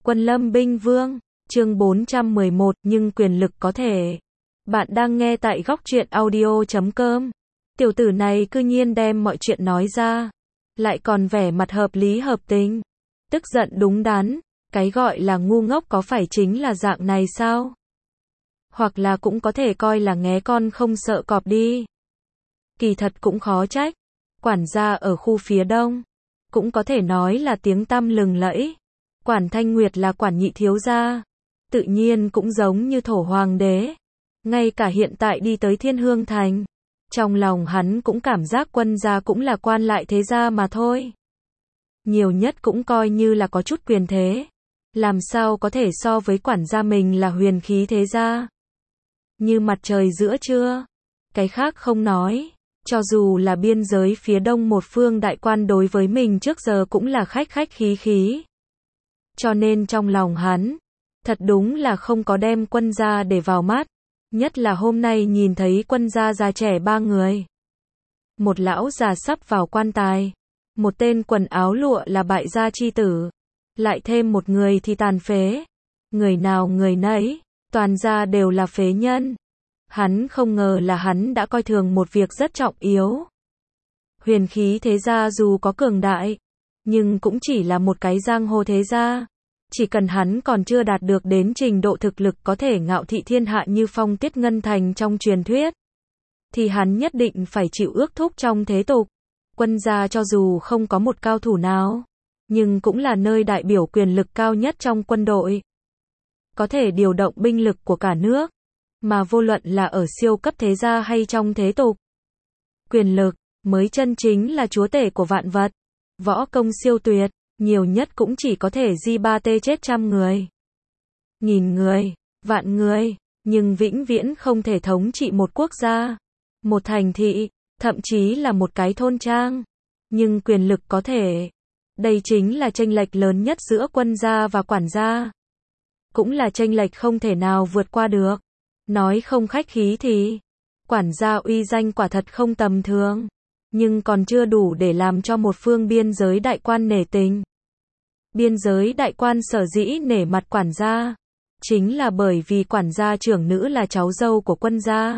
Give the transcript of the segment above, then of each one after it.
Quân Lâm Binh Vương, chương 411, nhưng quyền lực có thể. Bạn đang nghe tại góc truyện audio.com. Tiểu tử này cư nhiên đem mọi chuyện nói ra, lại còn vẻ mặt hợp lý hợp tình, tức giận đúng đắn, cái gọi là ngu ngốc có phải chính là dạng này sao? Hoặc là cũng có thể coi là nghé con không sợ cọp đi. Kỳ thật cũng khó trách, quản gia ở khu phía đông, cũng có thể nói là tiếng tăm lừng lẫy. Quản Thanh Nguyệt là quản nhị thiếu gia, tự nhiên cũng giống như thổ hoàng đế. Ngay cả hiện tại đi tới Thiên Hương Thành, trong lòng hắn cũng cảm giác quân gia cũng là quan lại thế gia mà thôi. Nhiều nhất cũng coi như là có chút quyền thế. Làm sao có thể so với quản gia mình là huyền khí thế gia. Như mặt trời giữa trưa. Cái khác không nói, cho dù là biên giới phía đông một phương đại quan đối với mình trước giờ cũng là khách khách khí khí. Cho nên trong lòng hắn, thật đúng là không có đem quân gia để vào mắt. Nhất là hôm nay nhìn thấy quân gia già trẻ ba người. Một lão già sắp vào quan tài, một tên quần áo lụa là bại gia chi tử, lại thêm một người thì tàn phế. Người nào người nấy, toàn gia đều là phế nhân. Hắn không ngờ là hắn đã coi thường một việc rất trọng yếu. Huyền khí thế gia dù có cường đại, nhưng cũng chỉ là một cái giang hồ thế gia. Chỉ cần hắn còn chưa đạt được đến trình độ thực lực có thể ngạo thị thiên hạ như Phong Tiết Ngân Thành trong truyền thuyết, thì hắn nhất định phải chịu ước thúc trong thế tục. Quân gia cho dù không có một cao thủ nào, nhưng cũng là nơi đại biểu quyền lực cao nhất trong quân đội. Có thể điều động binh lực của cả nước, mà vô luận là ở siêu cấp thế gia hay trong thế tục. Quyền lực mới chân chính là chúa tể của vạn vật. Võ công siêu tuyệt, nhiều nhất cũng chỉ có thể di ba tê chết trăm người, nghìn người, vạn người, nhưng vĩnh viễn không thể thống trị một quốc gia, một thành thị, thậm chí là một cái thôn trang. Nhưng quyền lực có thể. Đây chính là chênh lệch lớn nhất giữa quân gia và quản gia. Cũng là chênh lệch không thể nào vượt qua được. Nói không khách khí thì, quản gia uy danh quả thật không tầm thường, nhưng còn chưa đủ để làm cho một phương biên giới đại quan nể tình. Biên giới đại quan sở dĩ nể mặt quản gia, chính là bởi vì quản gia trưởng nữ là cháu dâu của quân gia,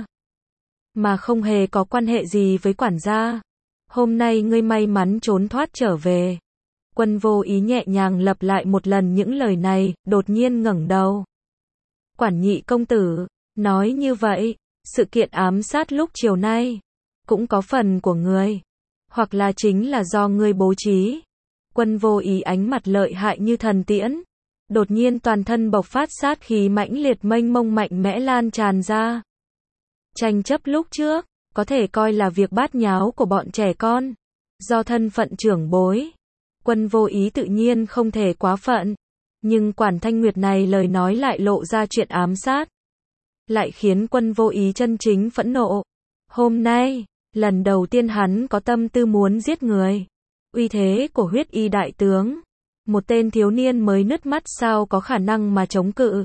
mà không hề có quan hệ gì với quản gia. Hôm nay ngươi may mắn trốn thoát trở về. Quân Vô Ý nhẹ nhàng lặp lại một lần những lời này, đột nhiên ngẩng đầu. Quản nhị công tử, nói như vậy, sự kiện ám sát lúc chiều nay, cũng có phần của ngươi, hoặc là chính là do ngươi bố trí. Quân Vô Ý ánh mặt lợi hại như thần tiễn, đột nhiên toàn thân bộc phát sát khí mãnh liệt mênh mông mạnh mẽ lan tràn ra. Tranh chấp lúc trước, có thể coi là việc bát nháo của bọn trẻ con, do thân phận trưởng bối. Quân Vô Ý tự nhiên không thể quá phận, nhưng Quản Thanh Nguyệt này lời nói lại lộ ra chuyện ám sát, lại khiến Quân Vô Ý chân chính phẫn nộ. Hôm nay, lần đầu tiên hắn có tâm tư muốn giết người. Uy thế của Huyết Y đại tướng, một tên thiếu niên mới nứt mắt sao có khả năng mà chống cự.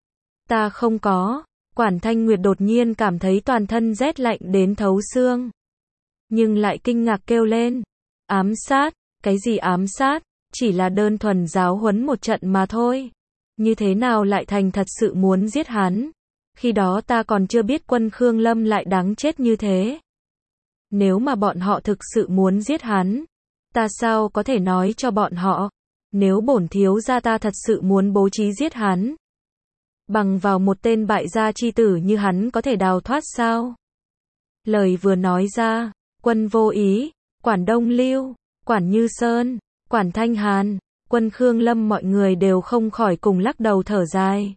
Ta không có. Quản Thanh Nguyệt đột nhiên cảm thấy toàn thân rét lạnh đến thấu xương, nhưng lại kinh ngạc kêu lên. Ám sát? Cái gì ám sát? Chỉ là đơn thuần giáo huấn một trận mà thôi. Như thế nào lại thành thật sự muốn giết hắn? Khi đó ta còn chưa biết quân Khương Lâm lại đáng chết như thế. Nếu mà bọn họ thực sự muốn giết hắn, ta sao có thể nói cho bọn họ? Nếu bổn thiếu gia ta thật sự muốn bố trí giết hắn, bằng vào một tên bại gia chi tử như hắn có thể đào thoát sao? Lời vừa nói ra, Quân Vô Ý, Quản Đông Lưu, Quản Như Sơn, Quản Thanh Hàn, quân Khương Lâm mọi người đều không khỏi cùng lắc đầu thở dài.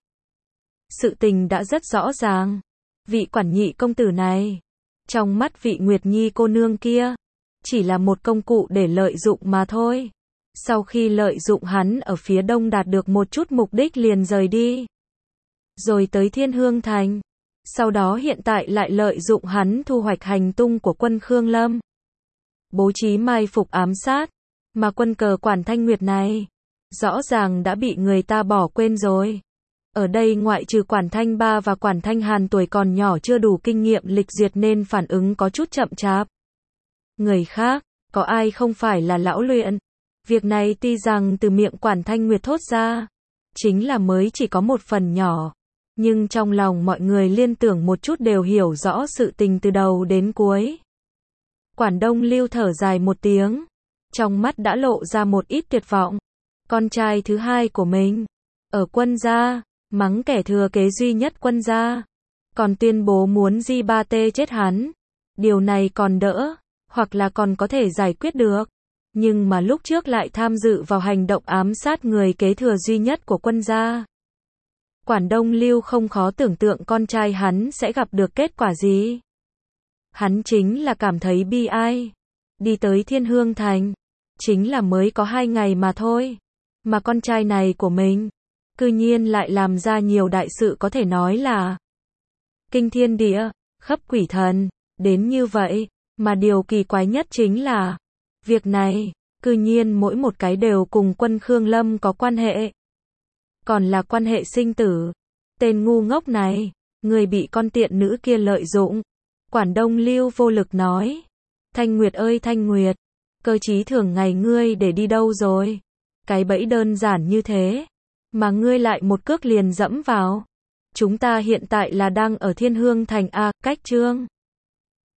Sự tình đã rất rõ ràng. Vị quản nhị công tử này, trong mắt vị Nguyệt Nhi cô nương kia, chỉ là một công cụ để lợi dụng mà thôi. Sau khi lợi dụng hắn ở phía đông đạt được một chút mục đích liền rời đi. Rồi tới Thiên Hương Thành. Sau đó hiện tại lại lợi dụng hắn thu hoạch hành tung của quân Khương Lâm. Bố trí mai phục ám sát. Mà quân cờ Quản Thanh Nguyệt này, rõ ràng đã bị người ta bỏ quên rồi. Ở đây ngoại trừ Quản Thanh Ba và Quản Thanh Hàn tuổi còn nhỏ chưa đủ kinh nghiệm lịch duyệt nên phản ứng có chút chậm chạp. Người khác, có ai không phải là lão luyện. Việc này tuy rằng từ miệng Quản Thanh Nguyệt thốt ra, chính là mới chỉ có một phần nhỏ. Nhưng trong lòng mọi người liên tưởng một chút đều hiểu rõ sự tình từ đầu đến cuối. Quản Đông Lưu thở dài một tiếng, trong mắt đã lộ ra một ít tuyệt vọng. Con trai thứ hai của mình, ở Quân gia, mắng kẻ thừa kế duy nhất Quân gia, còn tuyên bố muốn Di Ba Tê chết hắn. Điều này còn đỡ, hoặc là còn có thể giải quyết được. Nhưng mà lúc trước lại tham dự vào hành động ám sát người kế thừa duy nhất của Quân gia. Quản Đông Lưu không khó tưởng tượng con trai hắn sẽ gặp được kết quả gì. Hắn chính là cảm thấy bi ai. Đi tới Thiên Hương Thành, chính là mới có 2 ngày mà thôi. Mà con trai này của mình, cư nhiên lại làm ra nhiều đại sự có thể nói là kinh thiên địa, khắp quỷ thần, đến như vậy. Mà điều kỳ quái nhất chính là, việc này, cư nhiên mỗi một cái đều cùng Quân Khương Lâm có quan hệ. Còn là quan hệ sinh tử. Tên ngu ngốc này, người bị con tiện nữ kia lợi dụng. Quản Đông Lưu vô lực nói. Thanh Nguyệt ơi Thanh Nguyệt, cơ trí thường ngày ngươi để đi đâu rồi? Cái bẫy đơn giản như thế, mà ngươi lại một cước liền dẫm vào. Chúng ta hiện tại là đang ở Thiên Hương Thành A, cách Trương